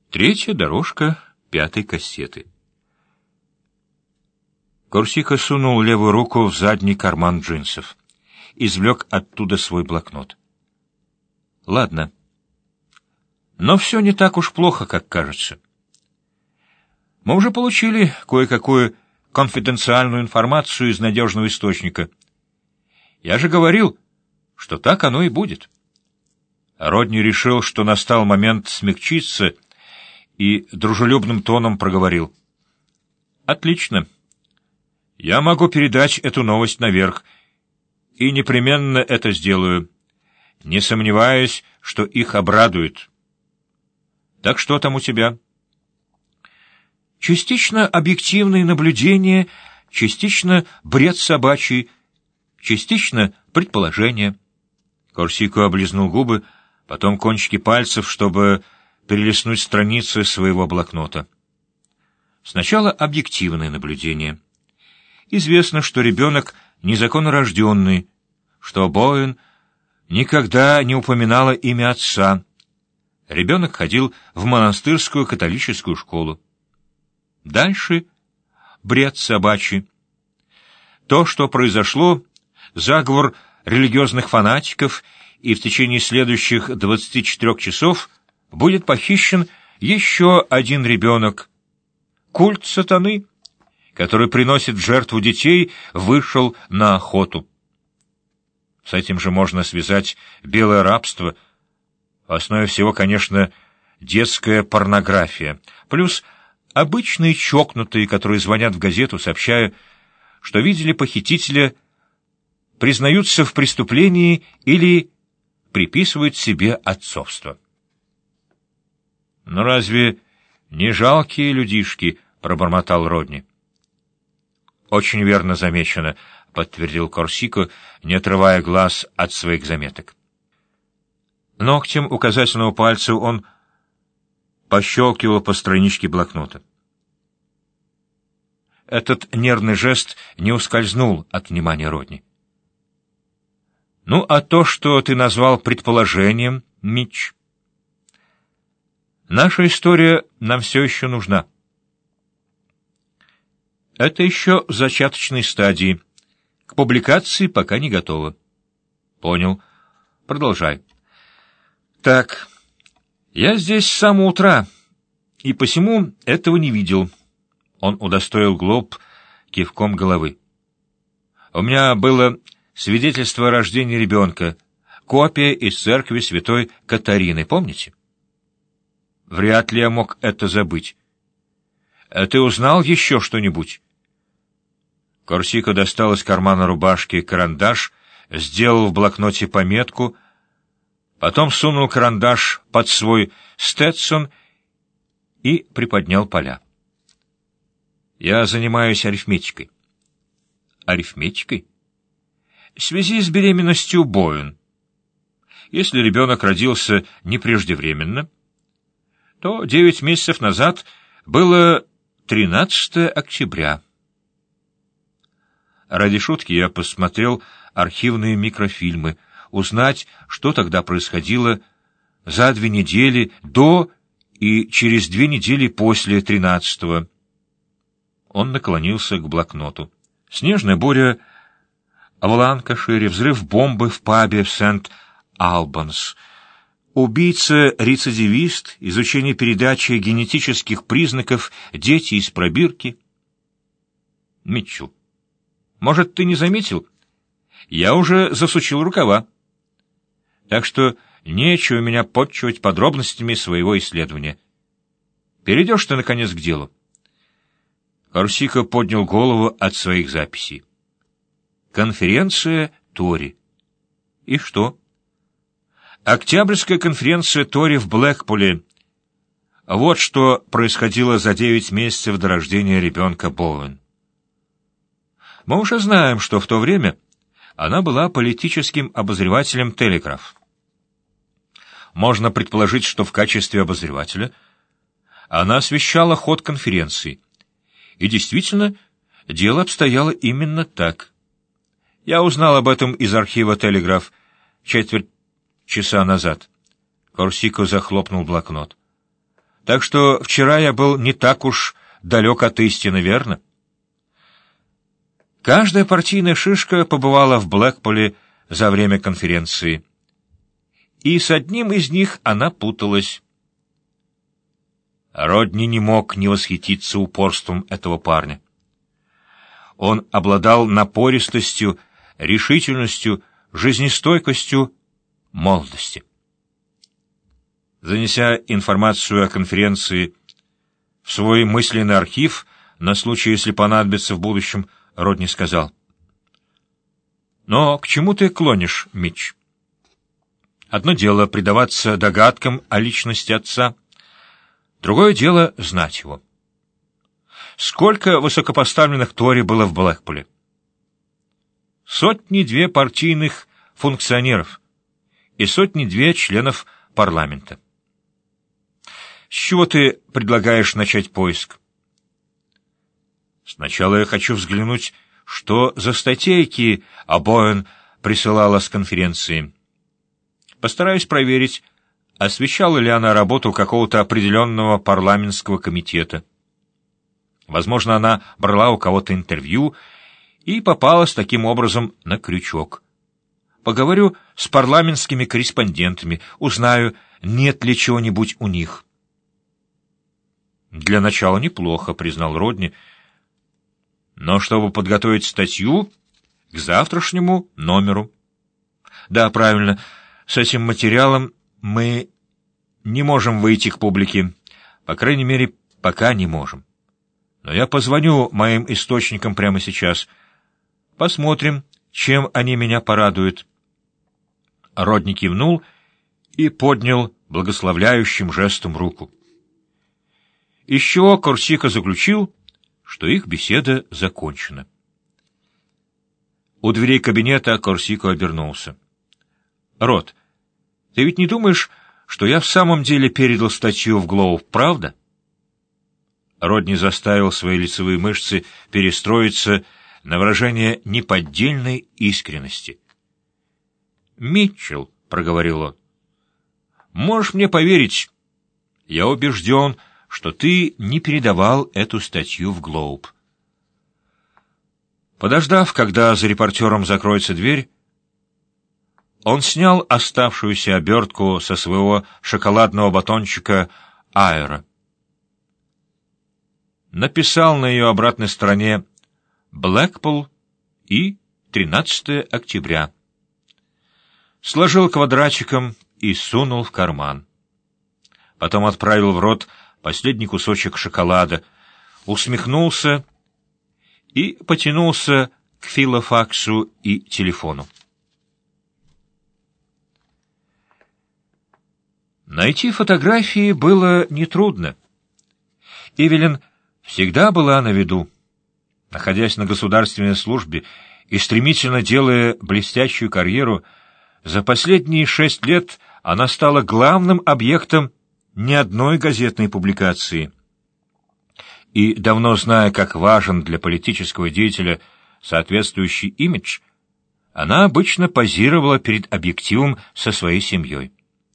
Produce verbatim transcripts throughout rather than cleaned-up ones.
Третья дорожка пятой кассеты. Корсико сунул левую руку в задний карман джинсов. Извлек оттуда свой блокнот. Ладно. Но все не так уж плохо, как кажется. Мы уже получили кое-какую конфиденциальную информацию из надежного источника. Я же говорил, что так оно и будет. Родни решил, что настал момент смягчиться, и дружелюбным тоном проговорил. «Отлично. Я могу передать эту новость наверх, и непременно это сделаю, не сомневаясь, что их обрадует. Так что там у тебя?» «Частично объективные наблюдения, частично бред собачий, частично предположения». Корсико облизнул губы, потом кончики пальцев, чтобы перелистнуть страницы своего блокнота. Сначала объективное наблюдение. Известно, что ребенок незаконно рожденный, что Боуэн никогда не упоминала имя отца. Ребенок ходил в монастырскую католическую школу. Дальше бред собачий. То, что произошло, заговор религиозных фанатиков, и в течение следующих двадцати четырёх часов будет похищен еще один ребенок. Культ сатаны, который приносит в жертву детей, вышел на охоту. С этим же можно связать белое рабство. В основе всего, конечно, детская порнография. Плюс обычные чокнутые, которые звонят в газету, сообщая, что видели похитителя, признаются в преступлении или приписывают себе отцовство. «Ну разве не жалкие людишки?» — пробормотал Родни. «Очень верно замечено», — подтвердил Корсико, не отрывая глаз от своих заметок. Ногтем указательного пальца он пощелкивал по страничке блокнота. Этот нервный жест не ускользнул от внимания Родни. «Ну, а то, что ты назвал предположением, Митч? Наша история нам все еще нужна. Это еще в зачаточной стадии. К публикации пока не готово». «Понял. Продолжай». «Так, я здесь с самого утра, и посему этого не видел». Он удостоил Глоб кивком головы. «У меня было свидетельство о рождении ребенка, копия из церкви святой Катарины, помните? Вряд ли я мог это забыть. А ты узнал еще что-нибудь?» Корсико достал из кармана рубашки карандаш, сделал в блокноте пометку, потом сунул карандаш под свой стетсон и приподнял поля. «Я занимаюсь арифметикой». «Арифметикой?» «В связи с беременностью Боуэн. Если ребенок родился не преждевременно, то девять месяцев назад было тринадцатое октября. Ради шутки я посмотрел архивные микрофильмы, узнать, что тогда происходило за две недели до и через две недели после тринадцатого. Он наклонился к блокноту. Снежная буря в Ланкашире, взрыв бомбы в пабе в Сент-Албанс, убийца-рецидивист, изучение передачи генетических признаков, дети из пробирки. Митчелл, может, ты не заметил? Я уже засучил рукава. Так что нечего меня подчивать подробностями своего исследования. Перейдешь ты, наконец, к делу?» Корсико поднял голову от своих записей. «Конференция Тори». «И что?» «Октябрьская конференция Тори в Блэкпуле. Вот что происходило за девять месяцев до рождения ребенка Боуэн. Мы уже знаем, что в то время она была политическим обозревателем «Телеграф». Можно предположить, что в качестве обозревателя она освещала ход конференции. И действительно, дело обстояло именно так. Я узнал об этом из архива «Телеграф» четверть часа назад. Корсико захлопнул блокнот. Так что вчера я был не так уж далек от истины, верно? Каждая партийная шишка побывала в Блэкпуле за время конференции, и с одним из них она путалась. Родни не мог не восхититься упорством этого парня. Он обладал напористостью, решительностью, жизнестойкостью молодости. Занеся информацию о конференции в свой мысленный архив на случай, если понадобится в будущем, Родни сказал: «Но к чему ты клонишь, Митч? Одно дело предаваться догадкам о личности отца, другое дело знать его. Сколько высокопоставленных Тори было в Блэкпуле? Сотни-две партийных функционеров и сотни-две членов парламента. С чего ты предлагаешь начать поиск? Сначала я хочу взглянуть, что за статейки Обоэн присылала с конференции. Постараюсь проверить, освещала ли она работу какого-то определенного парламентского комитета. Возможно, она брала у кого-то интервью и попалась таким образом на крючок. Поговорю с парламентскими корреспондентами, узнаю, нет ли чего-нибудь у них». «Для начала неплохо», — признал Родни. «Но чтобы подготовить статью к завтрашнему номеру». «Да, правильно. С этим материалом мы не можем выйти к публике. По крайней мере, пока не можем. Но я позвоню моим источникам прямо сейчас. Посмотрим, чем они меня порадуют». Родни кивнул и поднял благословляющим жестом руку. Из чего Корсика заключил, что их беседа закончена. У дверей кабинета Корсико обернулся. «Рот, ты ведь не думаешь, что я в самом деле передал статью в Глоуб, правда?» Родни заставил свои лицевые мышцы перестроиться на выражение неподдельной искренности. «Митчелл», — проговорил он, — «можешь мне поверить, я убежден, что ты не передавал эту статью в Глоуб». Подождав, когда за репортером закроется дверь, он снял оставшуюся обертку со своего шоколадного батончика Аэро. Написал на ее обратной стороне «Блэкпул» и тринадцатое октября. Сложил квадратиком и сунул в карман. Потом отправил в рот последний кусочек шоколада, усмехнулся и потянулся к филофаксу и телефону. Найти фотографии было нетрудно. Эвелин всегда была на виду. Находясь на государственной службе и стремительно делая блестящую карьеру, за последние шесть лет она стала главным объектом ни одной газетной публикации. И, давно зная, как важен для политического деятеля соответствующий имидж, она обычно позировала перед объективом со своей семьей.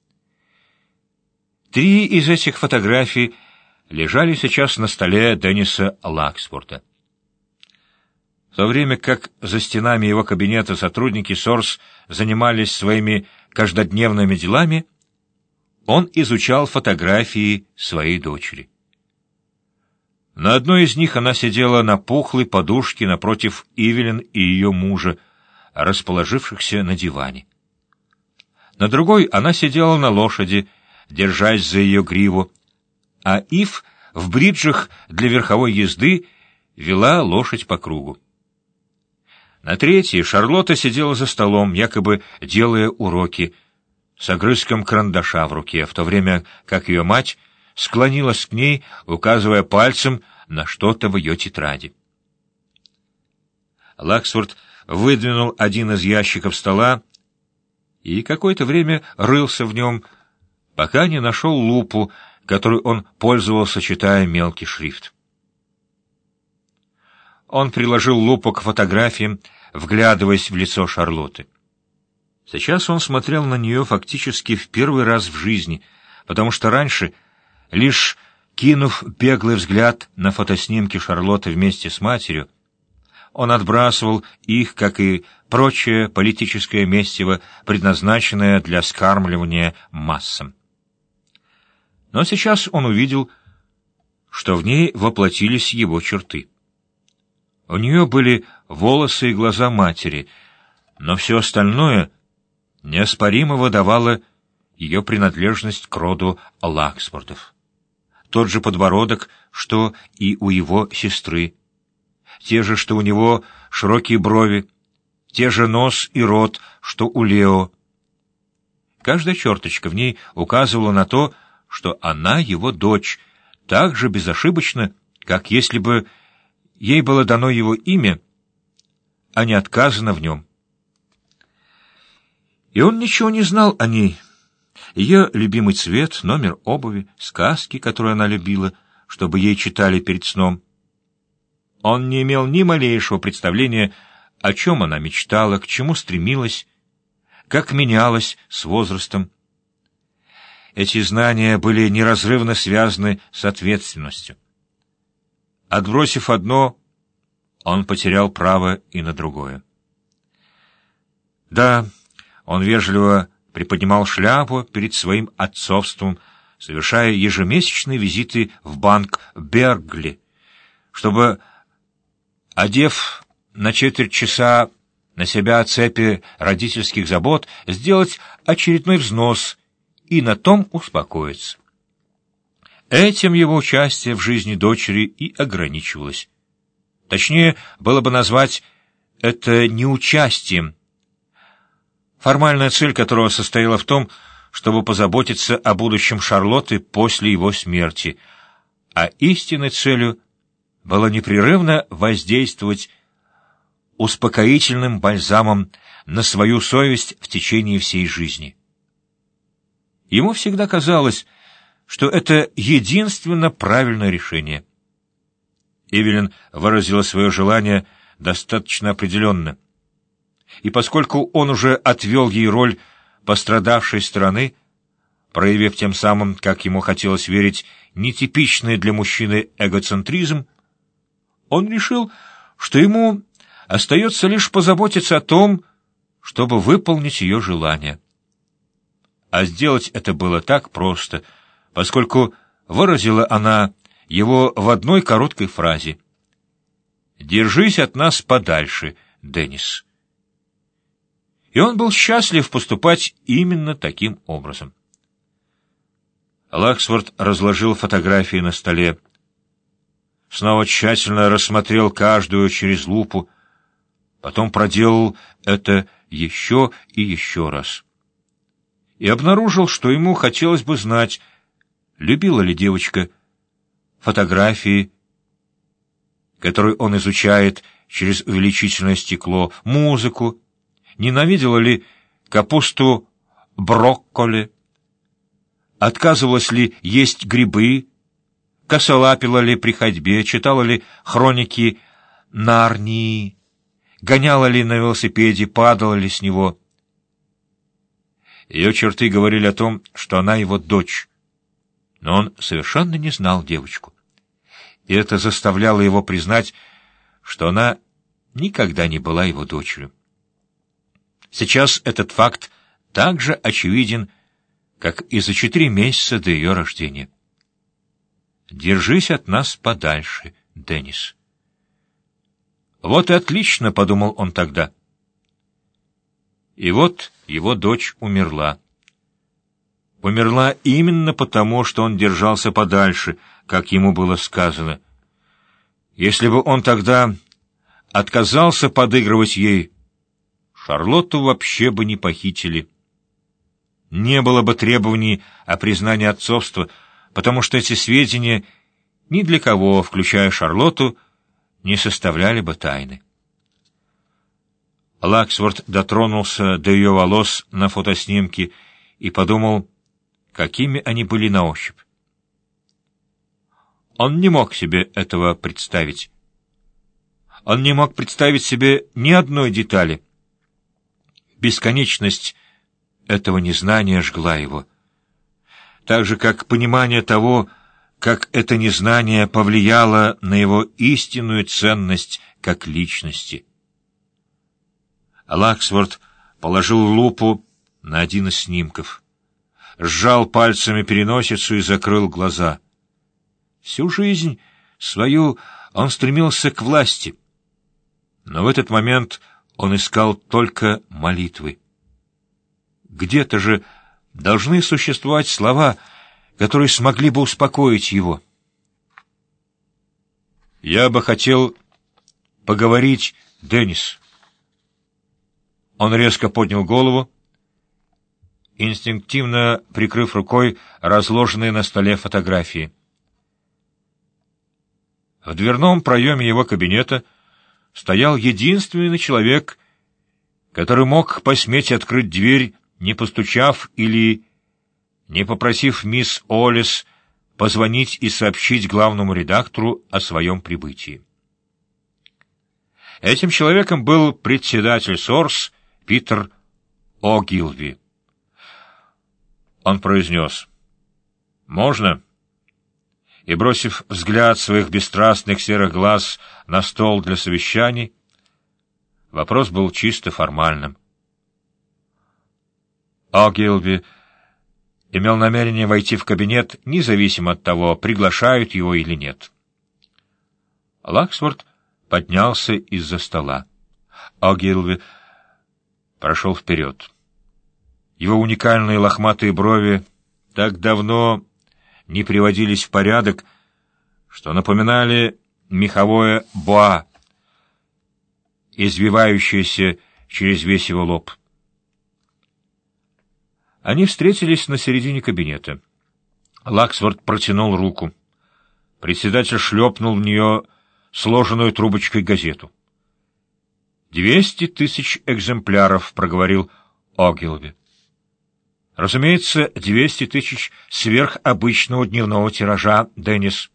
Три из этих фотографий лежали сейчас на столе Денниса Лаксфорда. В то время как за стенами его кабинета сотрудники Сорс занимались своими каждодневными делами, он изучал фотографии своей дочери. На одной из них она сидела на пухлой подушке напротив Эвелин и ее мужа, расположившихся на диване. На другой она сидела на лошади, держась за ее гриву, а Ив в бриджах для верховой езды вела лошадь по кругу. На третьей Шарлотта сидела за столом, якобы делая уроки, с огрызком карандаша в руке, в то время как ее мать склонилась к ней, указывая пальцем на что-то в ее тетради. Лаксфорд выдвинул один из ящиков стола и какое-то время рылся в нем, пока не нашел лупу, которой он пользовался, читая мелкий шрифт. Он приложил лупу к фотографиям, вглядываясь в лицо Шарлотты. Сейчас он смотрел на нее фактически в первый раз в жизни, потому что раньше Лишь кинув беглый взгляд на фотоснимки Шарлотты вместе с матерью, он отбрасывал их, как и прочее политическое месиво, предназначенное для скармливания массам. Но сейчас он увидел, что в ней воплотились его черты. У нее были волосы и глаза матери, но все остальное неоспоримо выдавало ее принадлежность к роду Лаксфордов. Тот же подбородок, что и у его сестры, те же, что у него широкие брови, те же нос и рот, что у Лео. Каждая черточка в ней указывала на то, что она его дочь, так же безошибочно, как если бы ей было дано его имя, а не отказано в нем. И он ничего не знал о ней. Ее любимый цвет, номер обуви, сказки, которые она любила, чтобы ей читали перед сном. Он не имел ни малейшего представления, о чем она мечтала, к чему стремилась, как менялась с возрастом. Эти знания были неразрывно связаны с ответственностью. Отбросив одно, он потерял право и на другое. Да, он вежливо приподнимал шляпу перед своим отцовством, совершая ежемесячные визиты в банк Бергли, чтобы, одев на четверть часа на себя цепи родительских забот, сделать очередной взнос и на том успокоиться. Этим его участие в жизни дочери и ограничивалось. Точнее, было бы назвать это неучастием, формальная цель которого состояла в том, чтобы позаботиться о будущем Шарлотты после его смерти, а истинной целью было непрерывно воздействовать успокоительным бальзамом на свою совесть в течение всей жизни. Ему всегда казалось, что это единственно правильное решение. Эвелин выразила свое желание достаточно определенно, и поскольку он уже отвел ей роль пострадавшей стороны, проявив тем самым, как ему хотелось верить, нетипичный для мужчины эгоцентризм, он решил, что ему остается лишь позаботиться о том, чтобы выполнить ее желание. А сделать это было так просто, поскольку выразила она его в одной короткой фразе: «Держись от нас подальше, Деннис». И он был счастлив поступать именно таким образом. Лаксфорд разложил фотографии на столе, снова тщательно рассмотрел каждую через лупу, потом проделал это еще и еще раз. И обнаружил, что ему хотелось бы знать, любила ли девочка фотографии, которые он изучает через увеличительное стекло, музыку, ненавидела ли капусту брокколи, отказывалась ли есть грибы, косолапила ли при ходьбе, читала ли хроники Нарнии, гоняла ли на велосипеде, падала ли с него. Ее черты говорили о том, что она его дочь, но он совершенно не знал девочку. И это заставляло его признать, что она никогда не была его дочерью. Сейчас этот факт так же очевиден, как и за четыре месяца до ее рождения. «Держись от нас подальше, Деннис». «Вот и отлично», — подумал он тогда. И вот его дочь умерла. Умерла именно потому, что он держался подальше, как ему было сказано. Если бы он тогда отказался подыгрывать ей, Шарлотту вообще бы не похитили. Не было бы требований о признании отцовства, потому что эти сведения ни для кого, включая Шарлотту, не составляли бы тайны. Лаксфорд дотронулся до ее волос на фотоснимке и подумал, какими они были на ощупь. Он не мог себе этого представить. Он не мог представить себе ни одной детали. Бесконечность этого незнания жгла его. так же, как понимание того, как это незнание повлияло на его истинную ценность как личности. Лаксворт положил лупу на один из снимков, сжал пальцами переносицу и закрыл глаза. Всю жизнь свою он стремился к власти, но в этот момент он искал только молитвы. Где-то же должны существовать слова, которые смогли бы успокоить его. «Я бы хотел поговорить, Деннис». Он резко поднял голову, инстинктивно прикрыв рукой разложенные на столе фотографии. В дверном проеме его кабинета стоял единственный человек, который мог посметь открыть дверь, не постучав или не попросив мисс Олис позвонить и сообщить главному редактору о своем прибытии. Этим человеком был председатель Сорс Питер О'Гилви. Он произнес: «Можно?» И, бросив взгляд своих бесстрастных серых глаз на стол для совещаний, вопрос был чисто формальным. О'Гилви имел намерение войти в кабинет, независимо от того, приглашают его или нет. Лаксворт поднялся из-за стола. О'Гилви прошел вперед. Его уникальные лохматые брови так давно не приводились в порядок, что напоминали меховое боа, извивающееся через весь его лоб. Они встретились на середине кабинета. Лаксворт протянул руку. Председатель шлепнул в нее сложенную трубочкой газету. «Двести тысяч экземпляров», — проговорил О'Гилви. «Разумеется, двести тысяч сверх обычного дневного тиража, Деннис.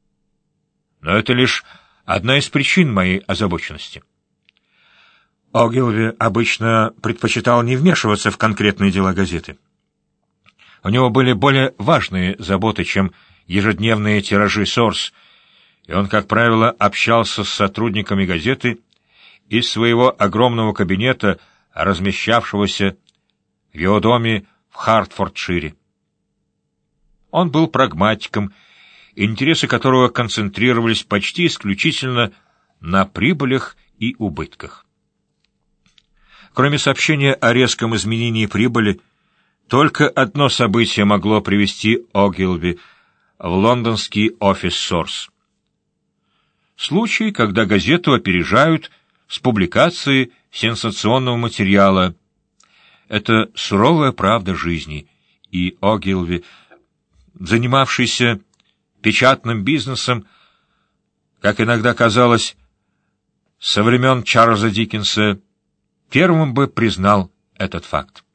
Но это лишь одна из причин моей озабоченности». О'Гилви обычно предпочитал не вмешиваться в конкретные дела газеты. У него были более важные заботы, чем ежедневные тиражи Сорс, и он, как правило, общался с сотрудниками газеты из своего огромного кабинета, размещавшегося в его доме в Хартфордшире. Он был прагматиком, интересы которого концентрировались почти исключительно на прибылях и убытках. Кроме сообщения о резком изменении прибыли, только одно событие могло привести О'Гилви в лондонский офис Сорс. Случай, когда газету опережают с публикацией сенсационного материала. Это суровая правда жизни, и О'Гилви, занимавшийся печатным бизнесом, как иногда казалось, со времен Чарльза Диккенса, первым бы признал этот факт.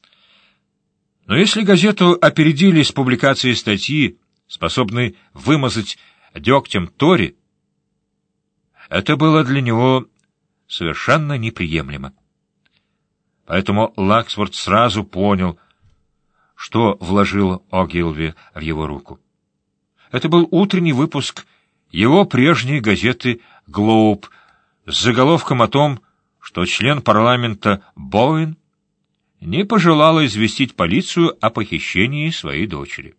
Но если газету опередили с публикацией статьи, способной вымазать дегтем Тори, это было для него совершенно неприемлемо. Поэтому Лаксворт сразу понял, что вложил О'Гилви в его руку. Это был утренний выпуск его прежней газеты «Глоуб» с заголовком о том, что член парламента Боуэн не пожелала известить полицию о похищении своей дочери.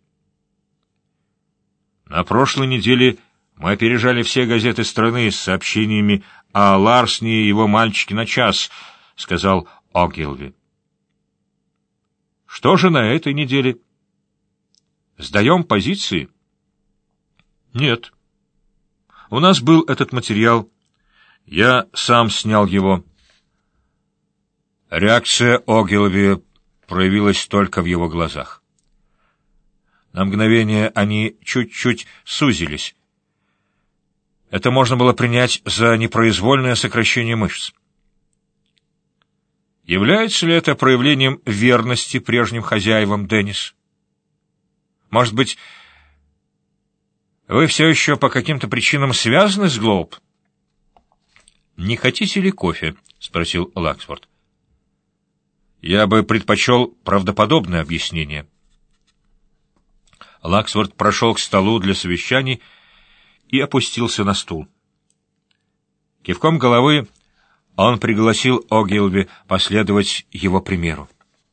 На прошлой неделе мы опережали все газеты страны с сообщениями о Ларсне и его мальчике на час, — сказал О'Гилви. Что же на этой неделе? Сдаем позиции? Нет. У нас был этот материал. Я сам снял его. Реакция О'Гилви проявилась только в его глазах. На мгновение они чуть-чуть сузились. Это можно было принять за непроизвольное сокращение мышц. Является ли это проявлением верности прежним хозяевам, Деннис? Может быть, вы все еще по каким-то причинам связаны с Глоуб? «Не хотите ли кофе?» — спросил Лаксворт. «Я бы предпочел правдоподобное объяснение». Лаксворт прошел к столу для совещаний и опустился на стул. Кивком головы он пригласил Огилви последовать его примеру.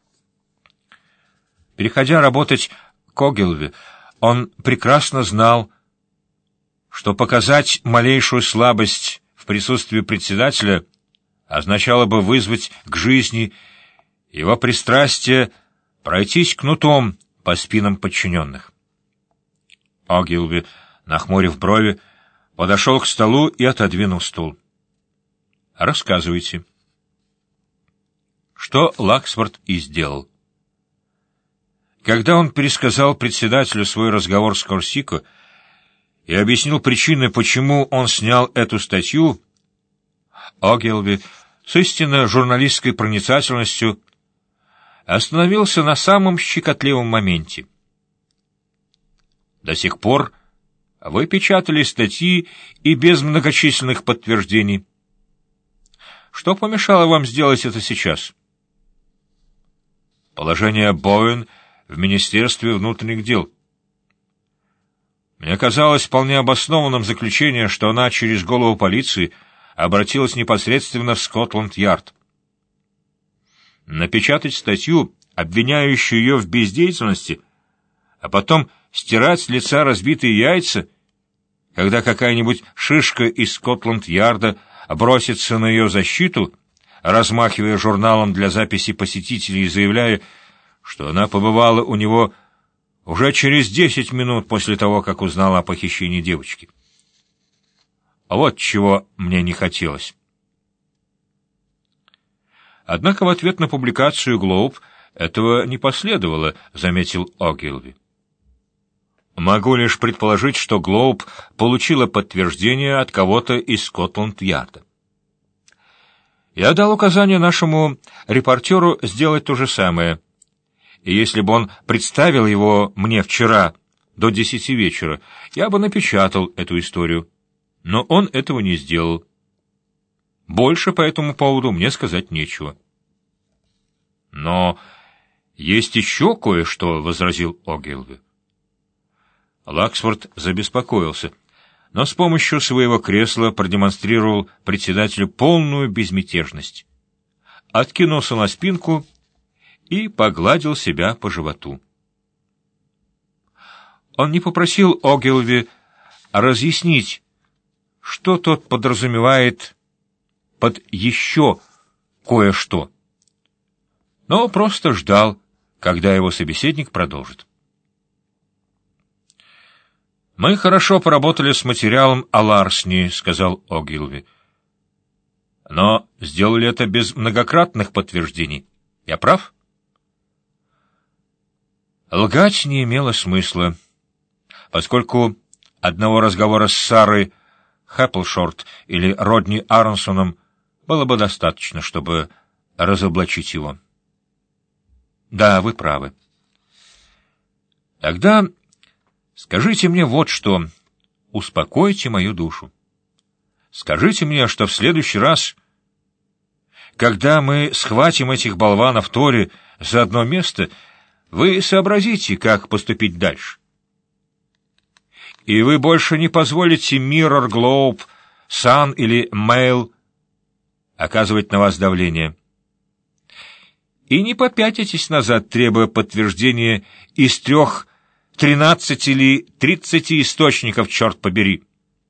Переходя работать к Огилви, он прекрасно знал, что показать малейшую слабость в присутствии председателя означало бы вызвать к жизни его пристрастие пройтись кнутом по спинам подчиненных. Огилви, нахмурив брови, подошел к столу и отодвинул стул. «Рассказывайте». Что Лаксворт и сделал. Когда он пересказал председателю свой разговор с Корсико и объяснил причины, почему он снял эту статью, Огилви с истинно журналистской проницательностью остановился на самом щекотливом моменте. До сих пор вы печатали статьи и без многочисленных подтверждений. Что помешало вам сделать это сейчас? Положение Боуэн в Министерстве внутренних дел. Мне казалось вполне обоснованным заключение, что она через голову полиции обратилась непосредственно в Скотланд-Ярд. Напечатать статью, обвиняющую ее в бездеятельности, а потом стирать с лица разбитые яйца, когда какая-нибудь шишка из Скотланд-Ярда бросится на ее защиту, размахивая журналом для записи посетителей и заявляя, что она побывала у него уже через десять минут после того, как узнала о похищении девочки. Вот чего мне не хотелось. Однако в ответ на публикацию «Глоуб» этого не последовало, заметил Огилви. Могу лишь предположить, что «Глоуб» получила подтверждение от кого-то из Скотланд-Ярда. Я дал указание нашему репортеру сделать то же самое, и если бы он представил его мне вчера до десяти вечера, я бы напечатал эту историю, но он этого не сделал. Больше по этому поводу мне сказать нечего. Но есть еще кое-что, — возразил Огилви. Лаксворт забеспокоился, но с помощью своего кресла продемонстрировал председателю полную безмятежность, откинулся на спинку и погладил себя по животу. Он не попросил Огилви разъяснить, что тот подразумевает под «еще кое-что», но просто ждал, когда его собеседник продолжит. «Мы хорошо поработали с материалом о Ларсни», — сказал Огилви. «Но сделали это без многократных подтверждений. Я прав?» Лгать не имело смысла, поскольку одного разговора с Сарой Хэпплшорт или Родни Аронсоном было бы достаточно, чтобы разоблачить его. Да, вы правы. Тогда скажите мне вот что, успокойте мою душу. Скажите мне, что в следующий раз, когда мы схватим этих болванов Тори за одно место, вы сообразите, как поступить дальше. И вы больше не позволите Mirror, Globe, Sun или Mail оказывать на вас давление. И не попятитесь назад, требуя подтверждения из трех, тринадцати или тридцати источников, черт побери.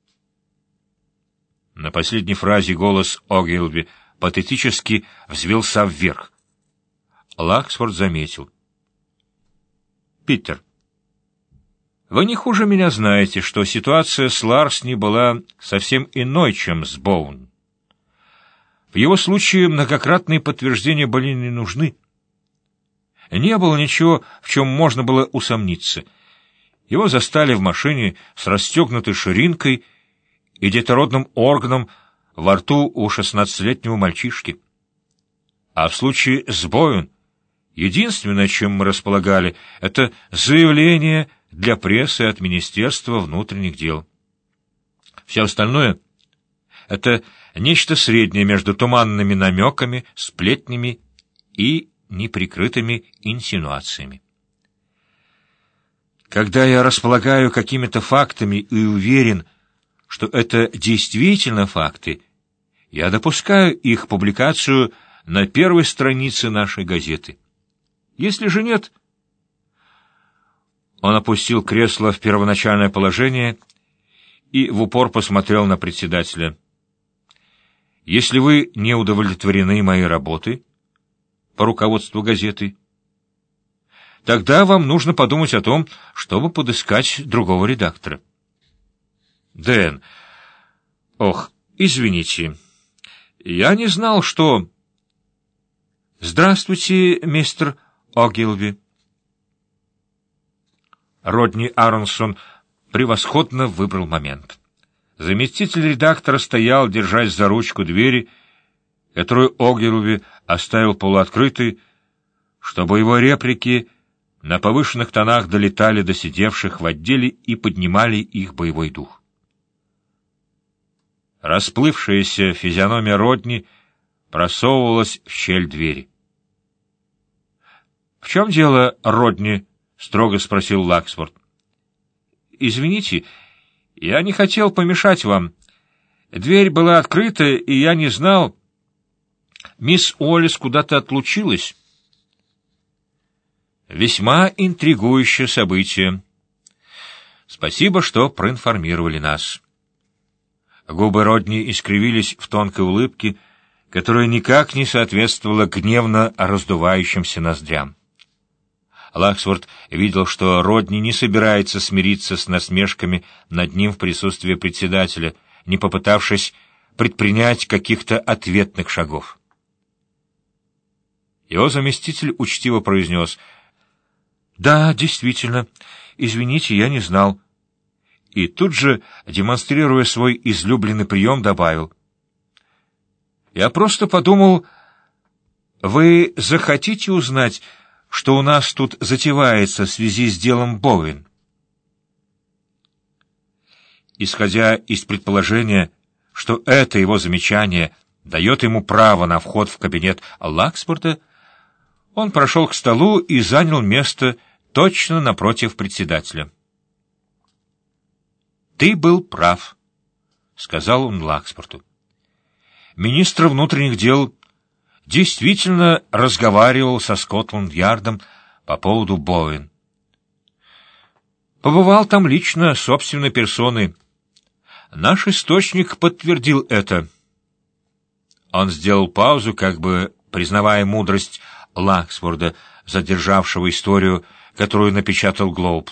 На последней фразе голос Огилви патетически взвился вверх. Лаксворт заметил. «Питер, вы не хуже меня знаете, что ситуация с Ларсни была совсем иной, чем с Боун. В его случае многократные подтверждения были не нужны. Не было ничего, в чем можно было усомниться. Его застали в машине с расстегнутой ширинкой и детородным органом во рту у шестнадцатилетнего мальчишки. А в случае с Боун единственное, чем мы располагали, это заявление для прессы от Министерства внутренних дел. Все остальное — это нечто среднее между туманными намеками, сплетнями и неприкрытыми инсинуациями. Когда я располагаю какими-то фактами и уверен, что это действительно факты, я допускаю их публикацию на первой странице нашей газеты. Если же нет... Он опустил кресло в первоначальное положение и в упор посмотрел на председателя. «Если вы не удовлетворены моей работой по руководству газеты, тогда вам нужно подумать о том, чтобы подыскать другого редактора». «Дэн, ох, извините, я не знал, что...» «Здравствуйте, мистер Огилви». Родни Аронсон превосходно выбрал момент. Заместитель редактора стоял, держась за ручку двери, которую Огилви оставил полуоткрытой, чтобы его реплики на повышенных тонах долетали до сидевших в отделе и поднимали их боевой дух. Расплывшаяся физиономия Родни просовывалась в щель двери. — В чем дело, Родни? — строго спросил Лаксфорд. — Извините, я не хотел помешать вам. Дверь была открыта, и я не знал. Мисс Уоллес куда-то отлучилась. Весьма интригующее событие. Спасибо, что проинформировали нас. Губы Родни искривились в тонкой улыбке, которая никак не соответствовала гневно раздувающимся ноздрям. Лаксфорд видел, что Родни не собирается смириться с насмешками над ним в присутствии председателя, не попытавшись предпринять каких-то ответных шагов. Его заместитель учтиво произнес: «Да, действительно, извините, я не знал». И тут же, демонстрируя свой излюбленный прием, добавил: «Я просто подумал, вы захотите узнать, что у нас тут затевается в связи с делом Боуэн?» Исходя из предположения, что это его замечание дает ему право на вход в кабинет Лаксфорда, он прошел к столу и занял место точно напротив председателя. «Ты был прав», — сказал он Лаксфорду. «Министр внутренних дел действительно разговаривал со Скотланд-Ярдом по поводу Боуэн. Побывал там лично, собственной персоной. Наш источник подтвердил это». Он сделал паузу, как бы признавая мудрость Лаксфорда, задержавшего историю, которую напечатал Глоуб.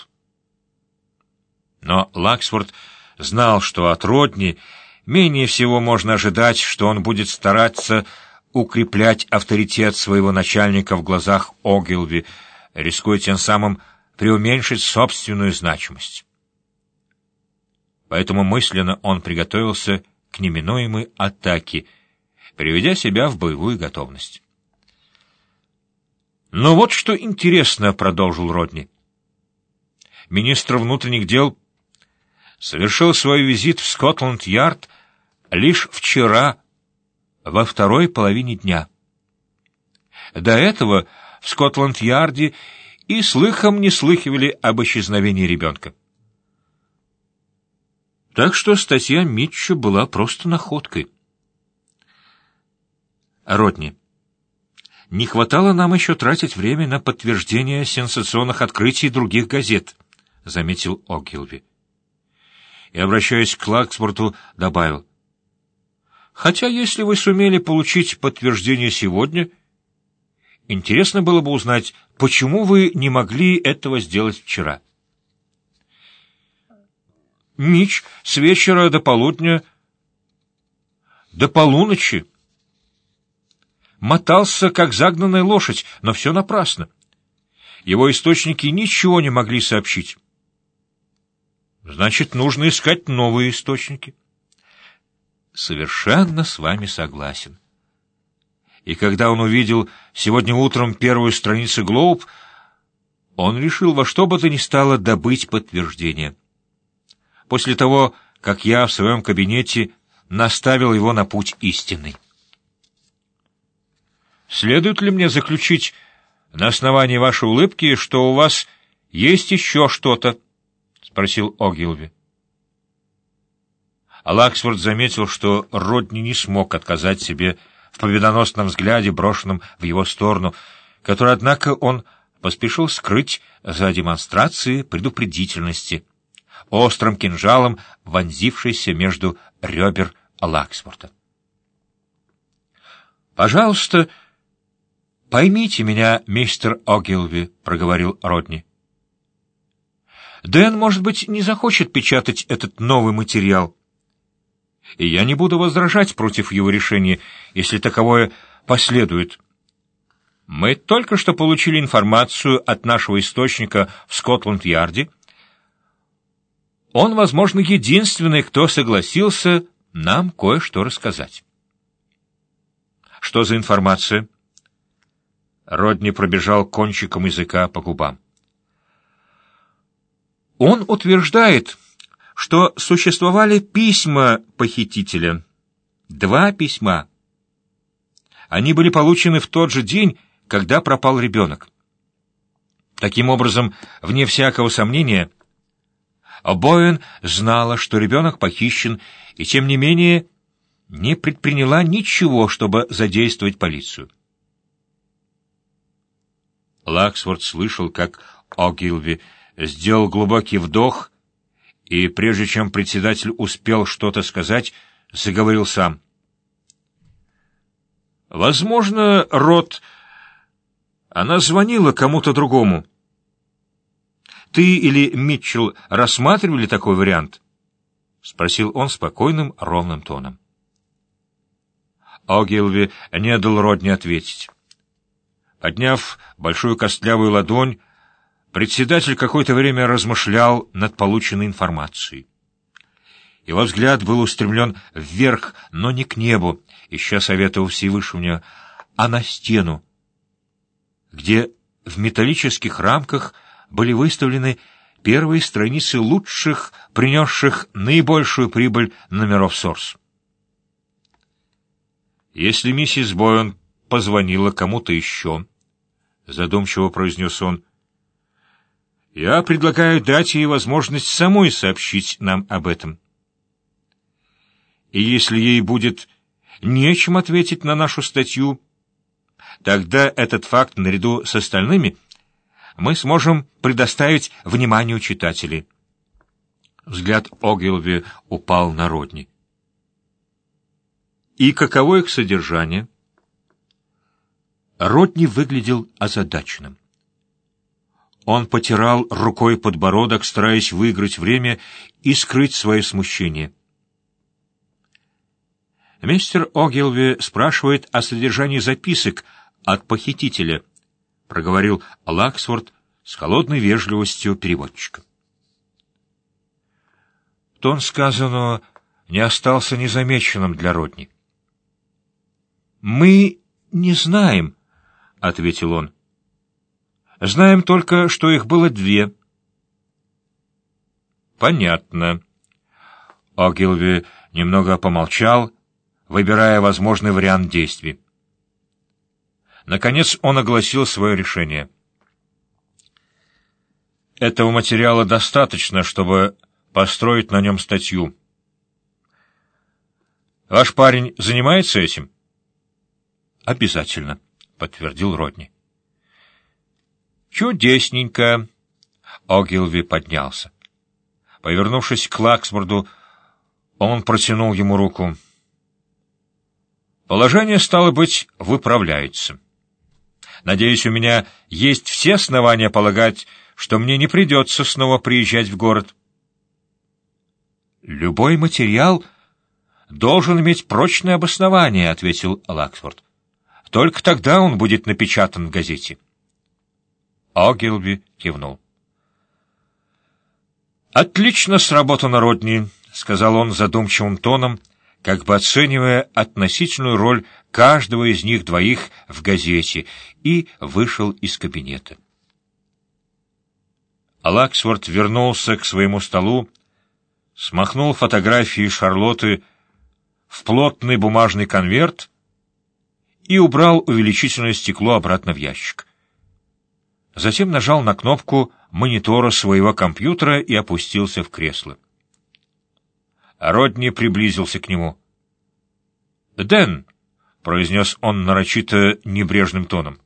Но Лаксфорд знал, что от Родни менее всего можно ожидать, что он будет стараться укреплять авторитет своего начальника в глазах Огилви, рискуя тем самым преуменьшить собственную значимость. Поэтому мысленно он приготовился к неминуемой атаке, приведя себя в боевую готовность. «Но вот что интересно», — продолжил Родни. «Министр внутренних дел совершил свой визит в Скотланд-Ярд лишь вчера, во второй половине дня. До этого в Скотланд-Ярде и слыхом не слыхивали об исчезновении ребенка. Так что статья Митча была просто находкой. Родни, не хватало нам еще тратить время на подтверждение сенсационных открытий других газет», — заметил Огилви. И, обращаясь к Лаксфорду, добавил: «Хотя, если вы сумели получить подтверждение сегодня, интересно было бы узнать, почему вы не могли этого сделать вчера». Митч с вечера до полудня, до полуночи мотался, как загнанная лошадь, но все напрасно. Его источники ничего не могли сообщить. Значит, нужно искать новые источники. Совершенно с вами согласен. И когда он увидел сегодня утром первую страницу «Глоуб», он решил во что бы то ни стало добыть подтверждение. После того, как я в своем кабинете наставил его на путь истинный. Следует ли мне заключить на основании вашей улыбки, что у вас есть еще что-то?» — спросил Огилви. Лаксфорд заметил, что Родни не смог отказать себе в победоносном взгляде, брошенном в его сторону, который, однако, он поспешил скрыть за демонстрацией предупредительности, острым кинжалом, вонзившейся между ребер Лаксфорда. «Пожалуйста, поймите меня, мистер Огилви», — проговорил Родни. «Дэн, может быть, не захочет печатать этот новый материал, и я не буду возражать против его решения, если таковое последует. Мы только что получили информацию от нашего источника в Скотланд-Ярде. Он, возможно, единственный, кто согласился нам кое-что рассказать». «Что за информация?» Родни пробежал кончиком языка по губам. «Он утверждает, что существовали письма похитителя. Два письма. Они были получены в тот же день, когда пропал ребенок. Таким образом, вне всякого сомнения, Боуэн знала, что ребенок похищен, и, тем не менее, не предприняла ничего, чтобы задействовать полицию». Лаксфорд слышал, как Огилви сделал глубокий вдох, и прежде чем председатель успел что-то сказать, заговорил сам. «Возможно, Рот, она звонила кому-то другому. Ты или Митчелл рассматривали такой вариант?» — спросил он спокойным, ровным тоном. Огилви не дал Родни ответить. Подняв большую костлявую ладонь, председатель какое-то время размышлял над полученной информацией. Его взгляд был устремлен вверх, но не к небу, ища совета у Всевышнего, а на стену, где в металлических рамках были выставлены первые страницы лучших, принесших наибольшую прибыль номеров Сорс. «Если миссис Боуэн позвонила кому-то еще, — задумчиво произнес он, — я предлагаю дать ей возможность самой сообщить нам об этом. И если ей будет нечем ответить на нашу статью, тогда этот факт, наряду с остальными, мы сможем предоставить вниманию читателей». Взгляд Огилви упал на Родни. «И каково их содержание?» Родни выглядел озадаченным. Он потирал рукой подбородок, стараясь выиграть время и скрыть свое смущение. «Мистер Огилви спрашивает о содержании записок от похитителя», — проговорил Лаксфорд с холодной вежливостью переводчика. Тон сказанного не остался незамеченным для Родни. «Мы не знаем», — ответил он. «Знаем только, что их было две». «Понятно». Огилви немного помолчал, выбирая возможный вариант действий. Наконец он огласил свое решение. «Этого материала достаточно, чтобы построить на нем статью. Ваш парень занимается этим?» «Обязательно», — подтвердил Родни. «Чудесненько!» Огилви поднялся. Повернувшись к Лаксфорду, он протянул ему руку. «Положение, стало быть, выправляется. Надеюсь, у меня есть все основания полагать, что мне не придется снова приезжать в город». «Любой материал должен иметь прочное обоснование», — ответил Лаксфорд. «Только тогда он будет напечатан в газете». Огилви кивнул. «Отлично сработано, Родни», — сказал он задумчивым тоном, как бы оценивая относительную роль каждого из них двоих в газете, и вышел из кабинета. Лаксфорд вернулся к своему столу, смахнул фотографии Шарлотты в плотный бумажный конверт и убрал увеличительное стекло обратно в ящик. Затем нажал на кнопку монитора своего компьютера и опустился в кресло. Родни приблизился к нему. «Дэн», — произнес он нарочито небрежным тоном.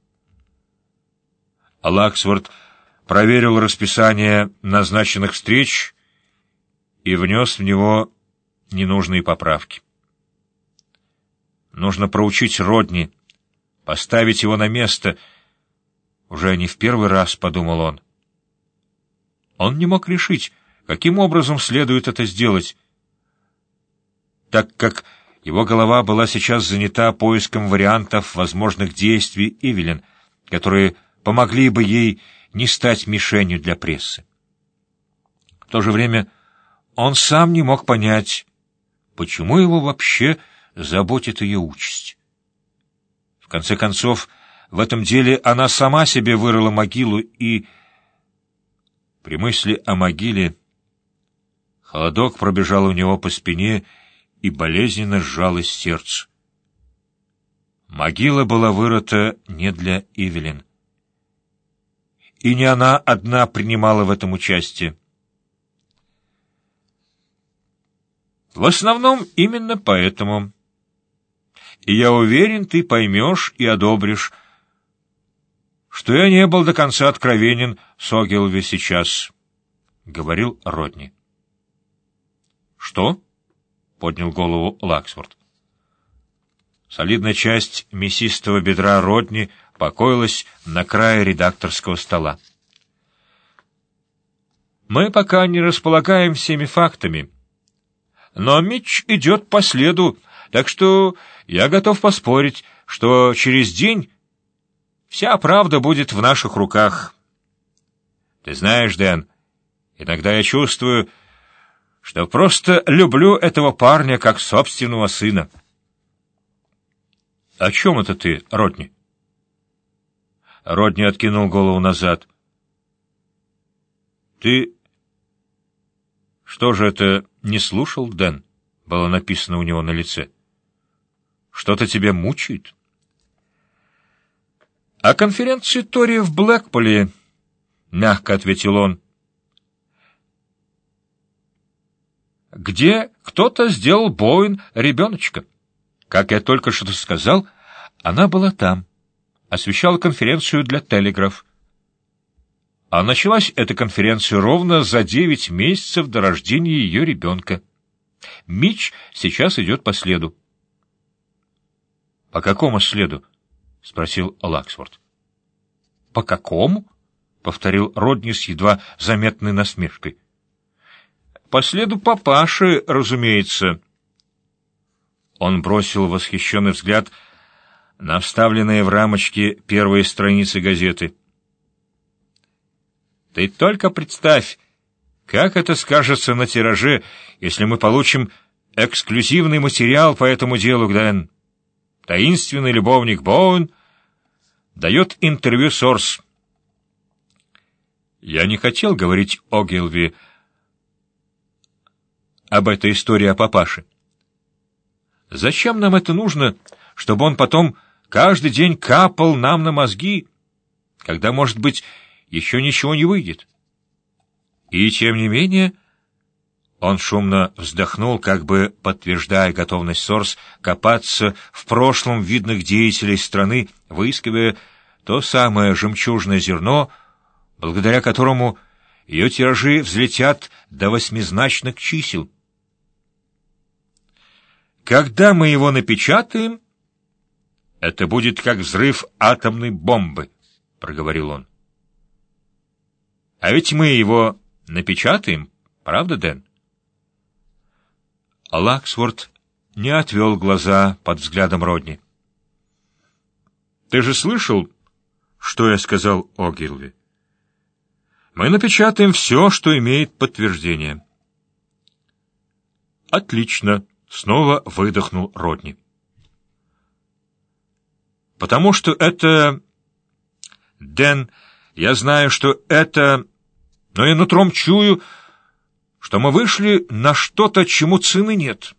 Лаксворт проверил расписание назначенных встреч и внес в него ненужные поправки. Нужно проучить Родни, поставить его на место. Уже не в первый раз, — подумал он. Он не мог решить, каким образом следует это сделать, так как его голова была сейчас занята поиском вариантов возможных действий Ивелин, которые помогли бы ей не стать мишенью для прессы. В то же время он сам не мог понять, почему его вообще заботит ее участь. В конце концов, в этом деле она сама себе вырыла могилу, и при мысли о могиле холодок пробежал у него по спине и болезненно сжалось сердце. Могила была вырыта не для Ивелин. И не она одна принимала в этом участие. В основном именно поэтому. И я уверен, ты поймешь и одобришь, что я не был до конца откровенен с Огилви сейчас, — говорил Родни. — Что? — поднял голову Лаксворт. Солидная часть мясистого бедра Родни покоилась на крае редакторского стола. Мы пока не располагаем всеми фактами, но Митч идет по следу, так что я готов поспорить, что через день вся правда будет в наших руках. Ты знаешь, Дэн, иногда я чувствую, что просто люблю этого парня как собственного сына. — О чем это ты, Родни? Родни откинул голову назад. — Ты... Что же это не слушал, Дэн? — было написано у него на лице. — Что-то тебя мучает? — О конференции Тори в Блэкпуле, — мягко ответил он. — Где кто-то сделал Боуэн ребеночка. Как я только что сказал, она была там, освещала конференцию для Телеграф. А началась эта конференция ровно за девять месяцев до рождения ее ребенка. Митч сейчас идет по следу. — По какому следу? — спросил Лаксворт. — По какому? — повторил Родни с едва заметной насмешкой. — По следу папаши, разумеется. Он бросил восхищенный взгляд на вставленные в рамочки первые страницы газеты. Ты только представь, как это скажется на тираже, если мы получим эксклюзивный материал по этому делу, Дэн. Таинственный любовник Боуэн дает интервью Сорс. Я не хотел говорить Огилви об этой истории о папаше. Зачем нам это нужно, чтобы он потом каждый день капал нам на мозги, когда, может быть, еще ничего не выйдет? И тем не менее, он шумно вздохнул, как бы подтверждая готовность Сорс копаться в прошлом видных деятелей страны, выискивая то самое жемчужное зерно, благодаря которому ее тиражи взлетят до восьмизначных чисел. Когда мы его напечатаем, это будет как взрыв атомной бомбы, — проговорил он. А ведь мы его напечатаем, правда, Дэн? Лаксворт не отвел глаза под взглядом Родни. — Ты же слышал, что я сказал Огилви? Мы напечатаем все, что имеет подтверждение. — Отлично, — снова выдохнул Родни. — Потому что это... Дэн, я знаю, что это... Но я нутром чую, что мы вышли на что-то, чему цены нет.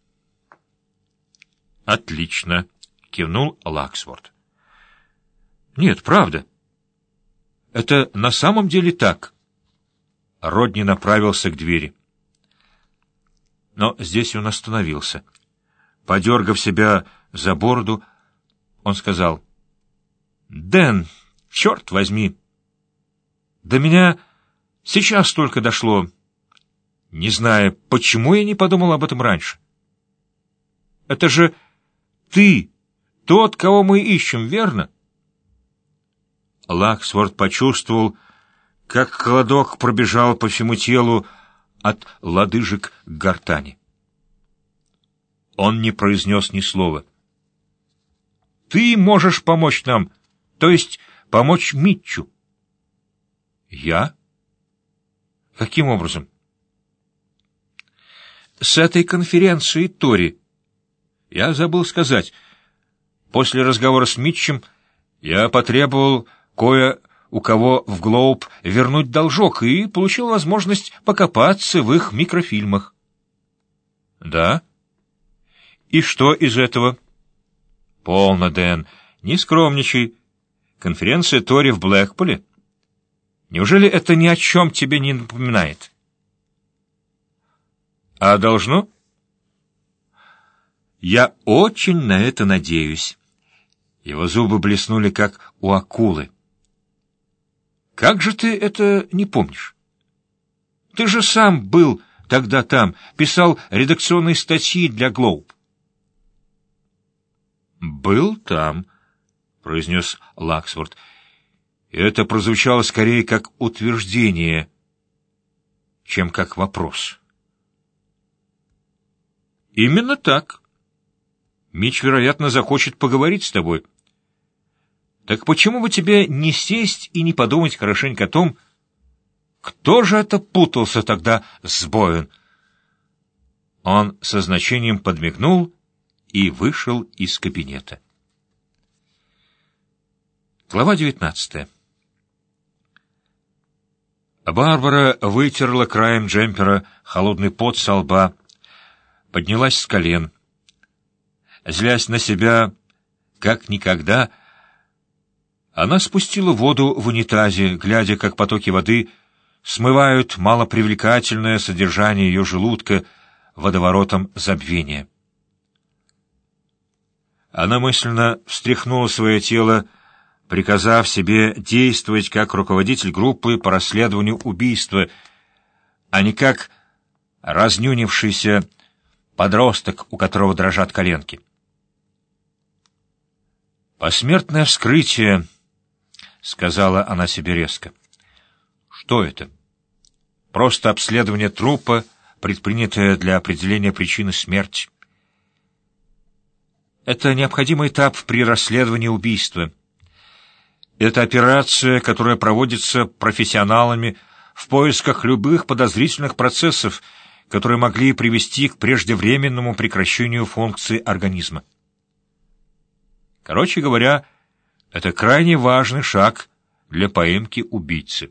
— Отлично, — кивнул Лаксворт. — Нет, правда. Это на самом деле так. Родни направился к двери. Но здесь он остановился. Подергав себя за бороду, он сказал: «Дэн, черт возьми! До меня сейчас только дошло, не зная, почему я не подумал об этом раньше. Это же ты, тот, кого мы ищем, верно?» Лаксворт почувствовал, как холодок пробежал по всему телу от лодыжек к гортани. Он не произнес ни слова. «Ты можешь помочь нам, то есть помочь Митчу». «Я? Каким образом?» «С этой конференции Тори. Я забыл сказать. После разговора с Митчем я потребовал кое у кого в Глоуб вернуть должок и получил возможность покопаться в их микрофильмах». «Да? И что из этого?» «Полно, Дэн, не скромничай. Конференция Тори в Блэкпуле. Неужели это ни о чем тебе не напоминает?» «А должно?» «Я очень на это надеюсь». Его зубы блеснули, как у акулы. «Как же ты это не помнишь? Ты же сам был тогда там, писал редакционные статьи для Глоуб». «Был там», — произнес Лаксворт. И это прозвучало скорее как утверждение, чем как вопрос. «Именно так. Митч, вероятно, захочет поговорить с тобой. Так почему бы тебе не сесть и не подумать хорошенько о том, кто же это путался тогда с Боуэн?» Он со значением подмигнул и вышел из кабинета. Глава девятнадцатая. Барбара вытерла краем джемпера холодный пот со лба, поднялась с колен. Злясь на себя, как никогда, она спустила воду в унитазе, глядя, как потоки воды смывают малопривлекательное содержание ее желудка водоворотом забвения. Она мысленно встряхнула свое тело, приказав себе действовать как руководитель группы по расследованию убийства, а не как разнюнившийся подросток, у которого дрожат коленки. «Посмертное вскрытие», — сказала она себе резко. «Что это? Просто обследование трупа, предпринятое для определения причины смерти. Это необходимый этап при расследовании убийства. Это операция, которая проводится профессионалами в поисках любых подозрительных процессов, которые могли привести к преждевременному прекращению функций организма. Короче говоря, это крайне важный шаг для поимки убийцы.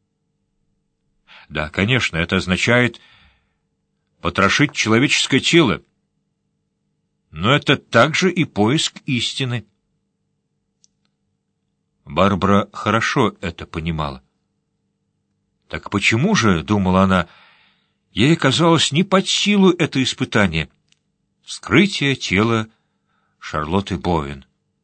Да, конечно, это означает потрошить человеческое тело, но это также и поиск истины. Барбара хорошо это понимала. Так почему же, думала она, ей казалось не под силу это испытание — вскрытие тела Шарлотты Боуэн?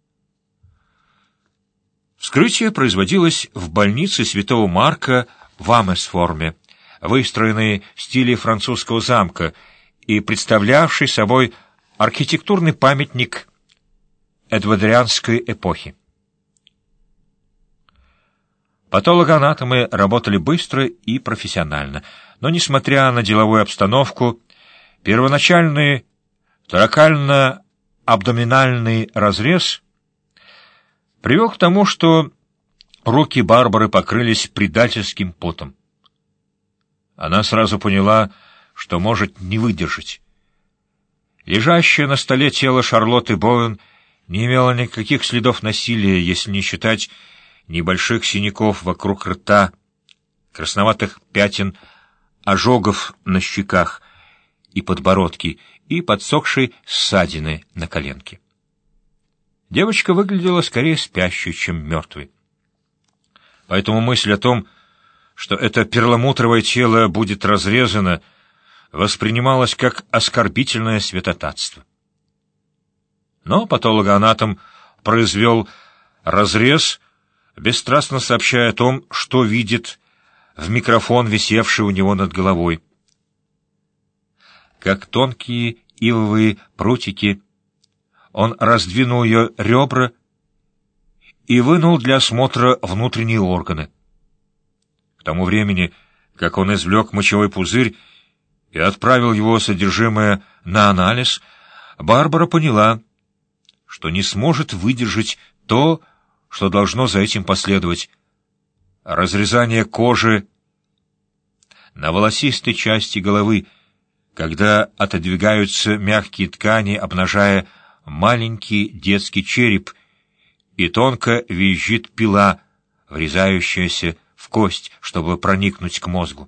Вскрытие производилось в больнице Святого Марка в Амесформе, выстроенной в стиле французского замка и представлявшей собой архитектурный памятник эдвардианской эпохи. Патологоанатомы работали быстро и профессионально, но, несмотря на деловую обстановку, первоначальный торакально-абдоминальный разрез привел к тому, что руки Барбары покрылись предательским потом. Она сразу поняла, что может не выдержать. Лежащее на столе тело Шарлотты Боуэн не имело никаких следов насилия, если не считать небольших синяков вокруг рта, красноватых пятен, ожогов на щеках и подбородке и подсохшей ссадины на коленке. Девочка выглядела скорее спящей, чем мертвой. Поэтому мысль о том, что это перламутровое тело будет разрезано, воспринималось как оскорбительное святотатство. Но патологоанатом произвел разрез, бесстрастно сообщая о том, что видит в микрофон, висевший у него над головой. Как тонкие ивовые прутики, он раздвинул ее ребра и вынул для осмотра внутренние органы. К тому времени, как он извлек мочевой пузырь и отправил его содержимое на анализ, Барбара поняла, что не сможет выдержать то, что должно за этим последовать. Разрезание кожи на волосистой части головы, когда отодвигаются мягкие ткани, обнажая маленький детский череп, и тонко визжит пила, врезающаяся в кость, чтобы проникнуть к мозгу.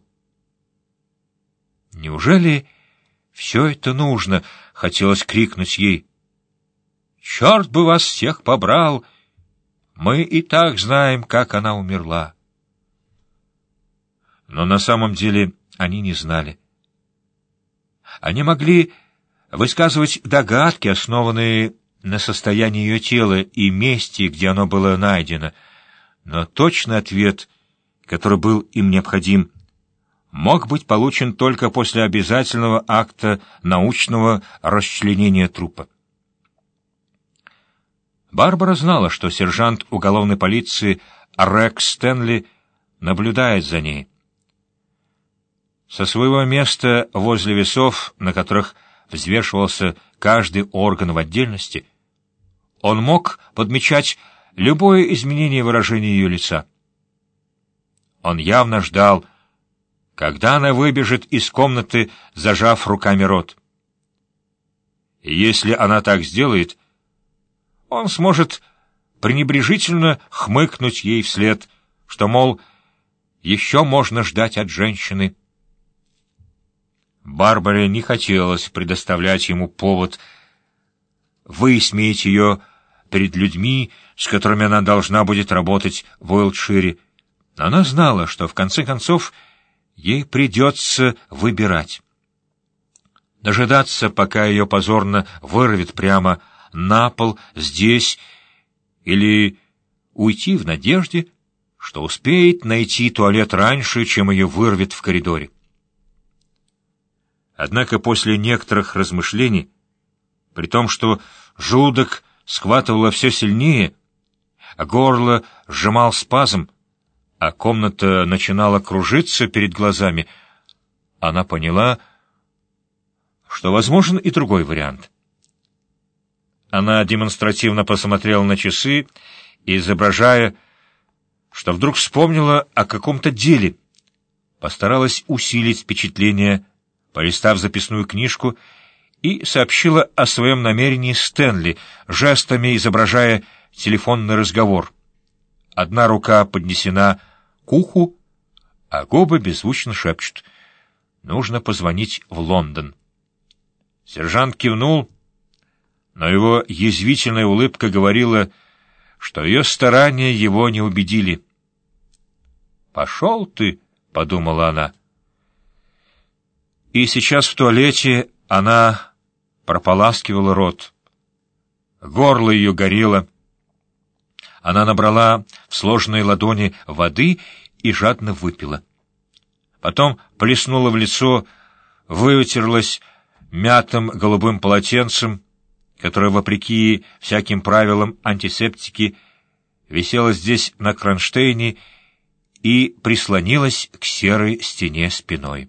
«Неужели все это нужно?» — хотелось крикнуть ей. «Черт бы вас всех побрал! Мы и так знаем, как она умерла». Но на самом деле они не знали. Они могли высказывать догадки, основанные на состоянии ее тела и месте, где оно было найдено, но точный ответ, который был им необходим, мог быть получен только после обязательного акта научного расчленения трупа. Барбара знала, что сержант уголовной полиции Рекс Стэнли наблюдает за ней. Со своего места возле весов, на которых взвешивался каждый орган в отдельности, он мог подмечать любое изменение выражения ее лица. Он явно ждал, когда она выбежит из комнаты, зажав руками рот. И если она так сделает, он сможет пренебрежительно хмыкнуть ей вслед, что, мол, еще можно ждать от женщины. Барбаре не хотелось предоставлять ему повод высмеять ее перед людьми, с которыми она должна будет работать в Уилтшире. Она знала, что в конце концов ей придется выбирать. Дожидаться, пока ее позорно вырвет прямо на пол здесь, или уйти в надежде, что успеет найти туалет раньше, чем ее вырвет в коридоре. Однако после некоторых размышлений, при том, что желудок схватывало все сильнее, а горло сжимал спазм, а комната начинала кружиться перед глазами, она поняла, что возможен и другой вариант. Она демонстративно посмотрела на часы, изображая, что вдруг вспомнила о каком-то деле, постаралась усилить впечатление, полистав записную книжку, и сообщила о своем намерении Стэнли, жестами изображая телефонный разговор. Одна рука поднесена к уху, а губы беззвучно шепчут: «Нужно позвонить в Лондон». Сержант кивнул, но его язвительная улыбка говорила, что ее старания его не убедили. «Пошел ты», — подумала она. И сейчас в туалете она прополаскивала рот. Горло ее горело. Она набрала в сложенные ладони воды и жадно выпила. Потом плеснула в лицо, вытерлась мятым голубым полотенцем, которое, вопреки всяким правилам антисептики, висело здесь на кронштейне, и прислонилась к серой стене спиной.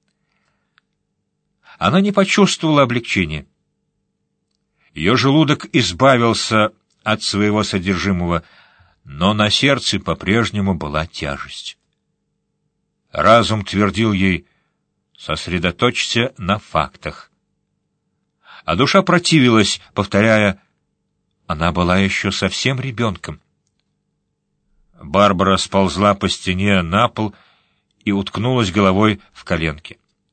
Она не почувствовала облегчения. Ее желудок избавился от своего содержимого, но на сердце по-прежнему была тяжесть. Разум твердил ей: сосредоточься на фактах. А душа противилась, повторяя: она была еще совсем ребенком. Барбара сползла по стене на пол и уткнулась головой в коленки.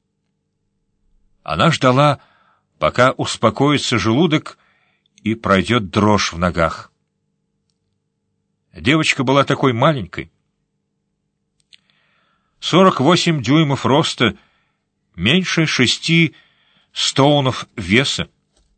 Она ждала, пока успокоится желудок и пройдет дрожь в ногах. Девочка была такой маленькой. сорок восемь дюймов роста, меньше шести стоунов веса.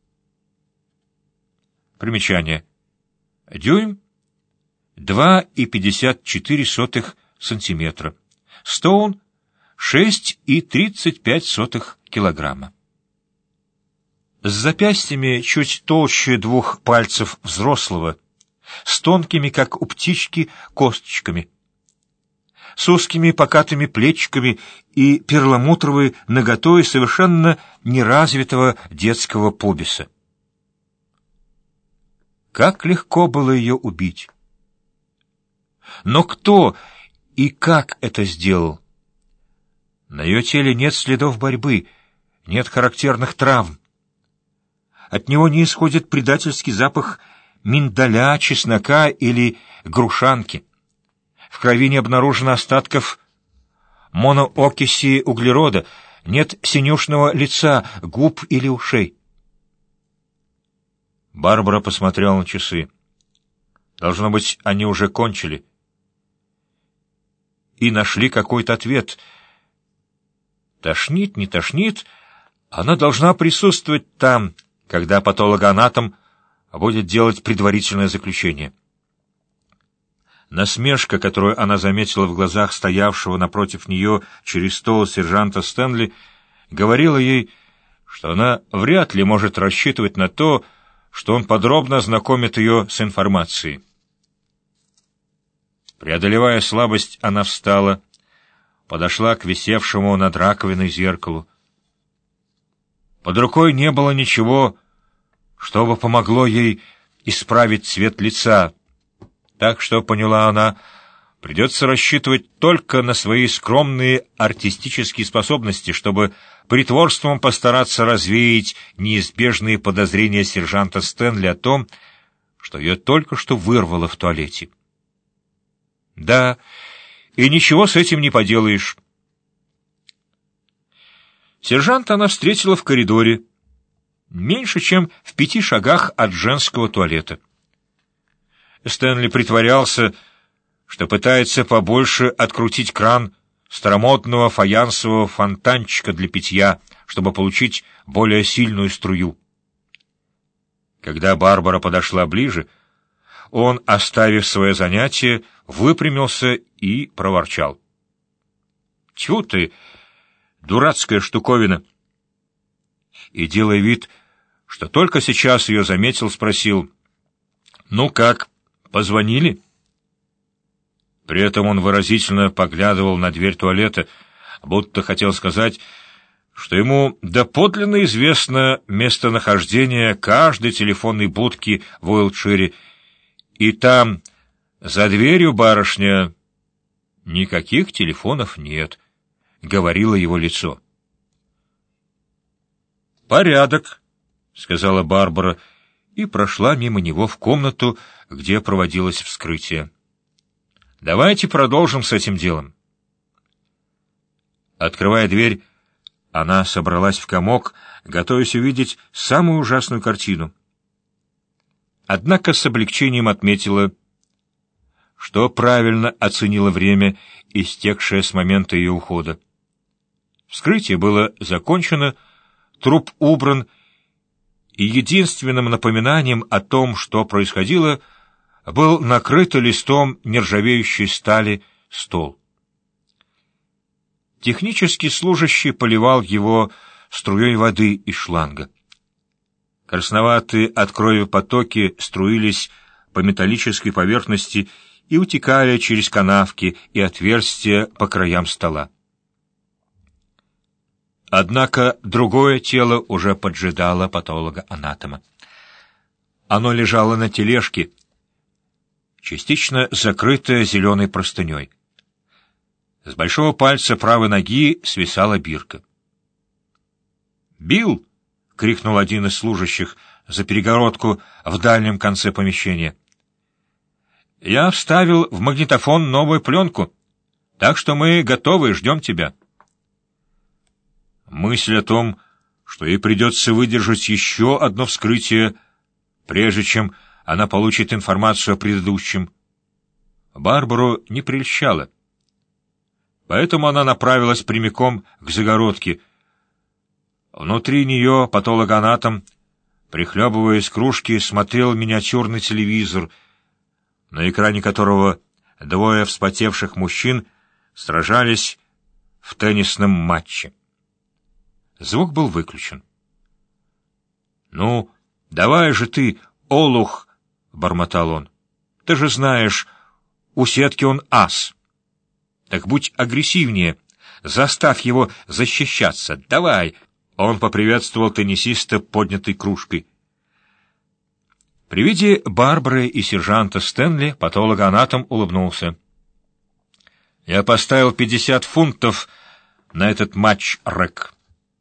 Примечание. Дюйм — два и пятьдесят четыре сотых сантиметра. Стоун — шесть и тридцать пять сотых килограмма. С запястьями чуть толще двух пальцев взрослого, с тонкими, как у птички, косточками, с узкими покатыми плечиками и перламутровой наготой совершенно неразвитого детского пубиса. Как легко было ее убить! Но кто и как это сделал? На ее теле нет следов борьбы, нет характерных травм. От него не исходит предательский запах миндаля, чеснока или грушанки. В крови не обнаружено остатков моноокиси углерода, нет синюшного лица, губ или ушей. Барбара посмотрела на часы. Должно быть, они уже кончили. И нашли какой-то ответ. Тошнит, не тошнит, она должна присутствовать там, когда патологоанатом будет делать предварительное заключение. Насмешка, которую она заметила в глазах стоявшего напротив нее через стол сержанта Стэнли, говорила ей, что она вряд ли может рассчитывать на то, что он подробно ознакомит ее с информацией. Преодолевая слабость, она встала, подошла к висевшему над раковиной зеркалу. Под рукой не было ничего, что бы помогло ей исправить цвет лица, так что, поняла она, придется рассчитывать только на свои скромные артистические способности, чтобы притворством постараться развеять неизбежные подозрения сержанта Стэнли о том, что ее только что вырвало в туалете. Да, и ничего с этим не поделаешь. Сержанта она встретила в коридоре, меньше чем в пяти шагах от женского туалета. Стэнли притворялся, что пытается побольше открутить кран старомодного фаянсового фонтанчика для питья, чтобы получить более сильную струю. Когда Барбара подошла ближе, он, оставив свое занятие, выпрямился и проворчал: «Тьфу ты, дурацкая штуковина!» И, делая вид, что только сейчас ее заметил, спросил: «Ну как, позвонили?» При этом он выразительно поглядывал на дверь туалета, будто хотел сказать, что ему доподлинно известно местонахождение каждой телефонной будки в Уилтшире, и там, за дверью, барышня, никаких телефонов нет, — говорило его лицо. «Порядок», — сказала Барбара, и прошла мимо него в комнату, где проводилось вскрытие. «Давайте продолжим с этим делом». Открывая дверь, она собралась в комок, готовясь увидеть самую ужасную картину. Однако с облегчением отметила, что правильно оценила время, истекшее с момента ее ухода. Вскрытие было закончено, труп убран, и единственным напоминанием о том, что происходило, был накрытый листом нержавеющей стали стол. Технический служащий поливал его струей воды из шланга. Красноватые от крови потоки струились по металлической поверхности и утекали через канавки и отверстия по краям стола. Однако другое тело уже поджидало патолога-анатома. Оно лежало на тележке, частично закрытое зеленой простыней. С большого пальца правой ноги свисала бирка. «Билл!» — крикнул один из служащих за перегородку в дальнем конце помещения. «Я вставил в магнитофон новую пленку, так что мы готовы и ждем тебя». Мысль о том, что ей придется выдержать еще одно вскрытие, прежде чем она получит информацию о предыдущем, Барбару не прельщала. Поэтому она направилась прямиком к загородке. Внутри нее патологоанатом, прихлебывая из кружки, смотрел миниатюрный телевизор, на экране которого двое вспотевших мужчин сражались в теннисном матче. Звук был выключен. — Ну, давай же ты, олух! — бормотал он. — Ты же знаешь, у сетки он ас. Так будь агрессивнее, заставь его защищаться. Давай! Он поприветствовал теннисиста поднятой кружкой. При виде Барбары и сержанта Стэнли патологоанатом улыбнулся. — Я поставил пятьдесят фунтов на этот матч, Рэк.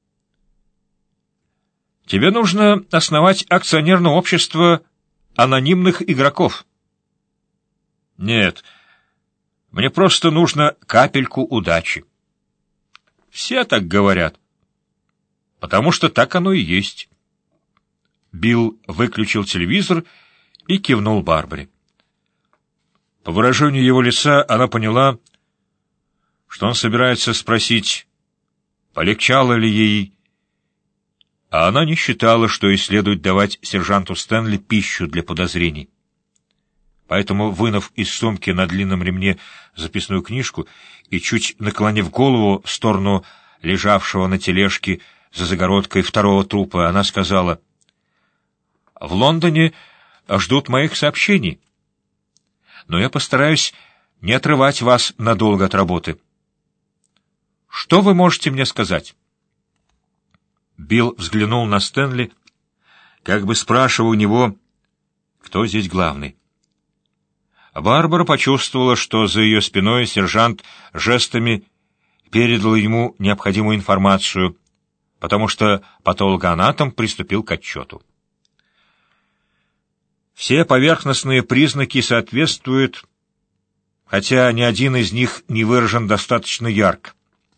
— Тебе нужно основать акционерное общество анонимных игроков. — Нет, мне просто нужно капельку удачи. — Все так говорят. — Потому что так оно и есть. Билл выключил телевизор и кивнул Барбаре. По выражению его лица она поняла, что он собирается спросить, полегчало ли ей, а она не считала, что ей следует давать сержанту Стэнли пищу для подозрений. Поэтому, вынув из сумки на длинном ремне записную книжку и чуть наклонив голову в сторону лежавшего на тележке за загородкой второго трупа, она сказала: «В Лондоне ждут моих сообщений, но я постараюсь не отрывать вас надолго от работы. Что вы можете мне сказать?» Билл взглянул на Стэнли, как бы спрашивая у него, кто здесь главный. Барбара почувствовала, что за ее спиной сержант жестами передал ему необходимую информацию, потому что патологоанатом приступил к отчету. Все поверхностные признаки соответствуют, хотя ни один из них не выражен достаточно ярко.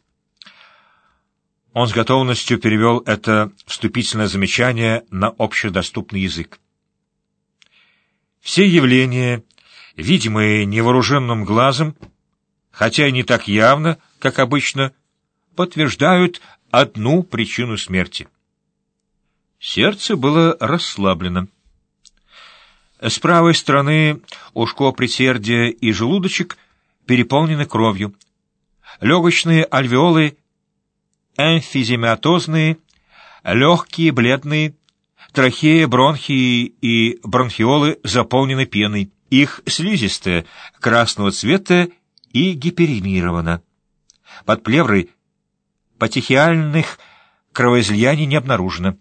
Он с готовностью перевел это вступительное замечание на общедоступный язык. Все явления, видимые невооруженным глазом, хотя и не так явно, как обычно, подтверждают одну причину смерти. Сердце было расслаблено. С правой стороны ушко предсердия и желудочек переполнены кровью. Легочные альвеолы эмфизематозные, легкие бледные, трахея, бронхии и бронхиолы заполнены пеной. Их слизистая красного цвета и гиперемирована. Под плеврой патихиальных кровоизлияний не обнаружено.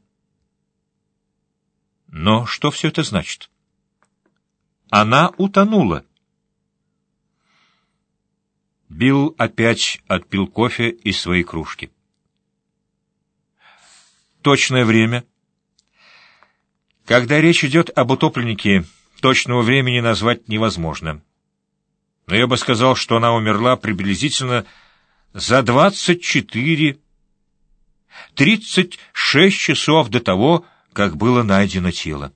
Но что все это значит? Она утонула. Билл опять отпил кофе из своей кружки. Точное время. Когда речь идет об утопленнике, точного времени назвать невозможно. Но я бы сказал, что она умерла приблизительно за двадцать четыре — тридцать шесть часов до того, как было найдено тело.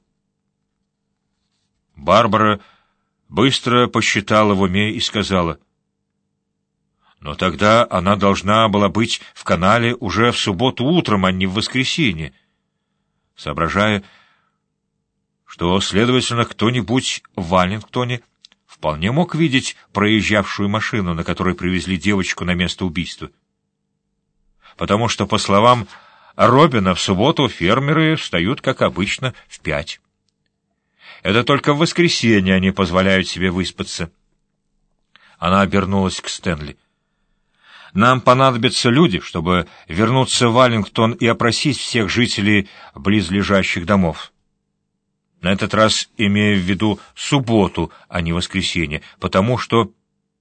Барбара быстро посчитала в уме и сказала: «Но тогда она должна была быть в канале уже в субботу утром, а не в воскресенье», соображая, что, следовательно, кто-нибудь в Валлингтоне вполне мог видеть проезжавшую машину, на которой привезли девочку на место убийства. Потому что, по словам Робина, в субботу фермеры встают, как обычно, в пять. Это только в воскресенье они позволяют себе выспаться. Она обернулась к Стэнли. «Нам понадобятся люди, чтобы вернуться в Валлингтон и опросить всех жителей близлежащих домов. На этот раз имея в виду субботу, а не воскресенье, потому что...»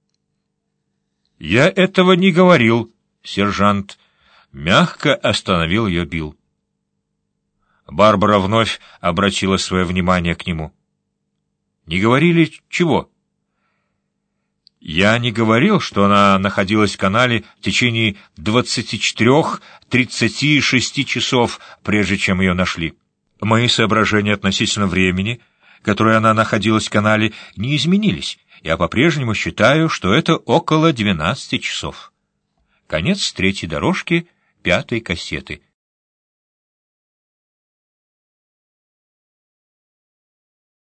«Я этого не говорил, сержант», — мягко остановил ее Билл. Барбара вновь обратила свое внимание к нему. «Не говорили чего?» «Я не говорил, что она находилась в канале в течение двадцати четырёх — тридцати шести часов, прежде чем ее нашли. Мои соображения относительно времени, которое она находилась в канале, не изменились. Я по-прежнему считаю, что это около двенадцати часов». Конец третьей дорожки пятой кассеты.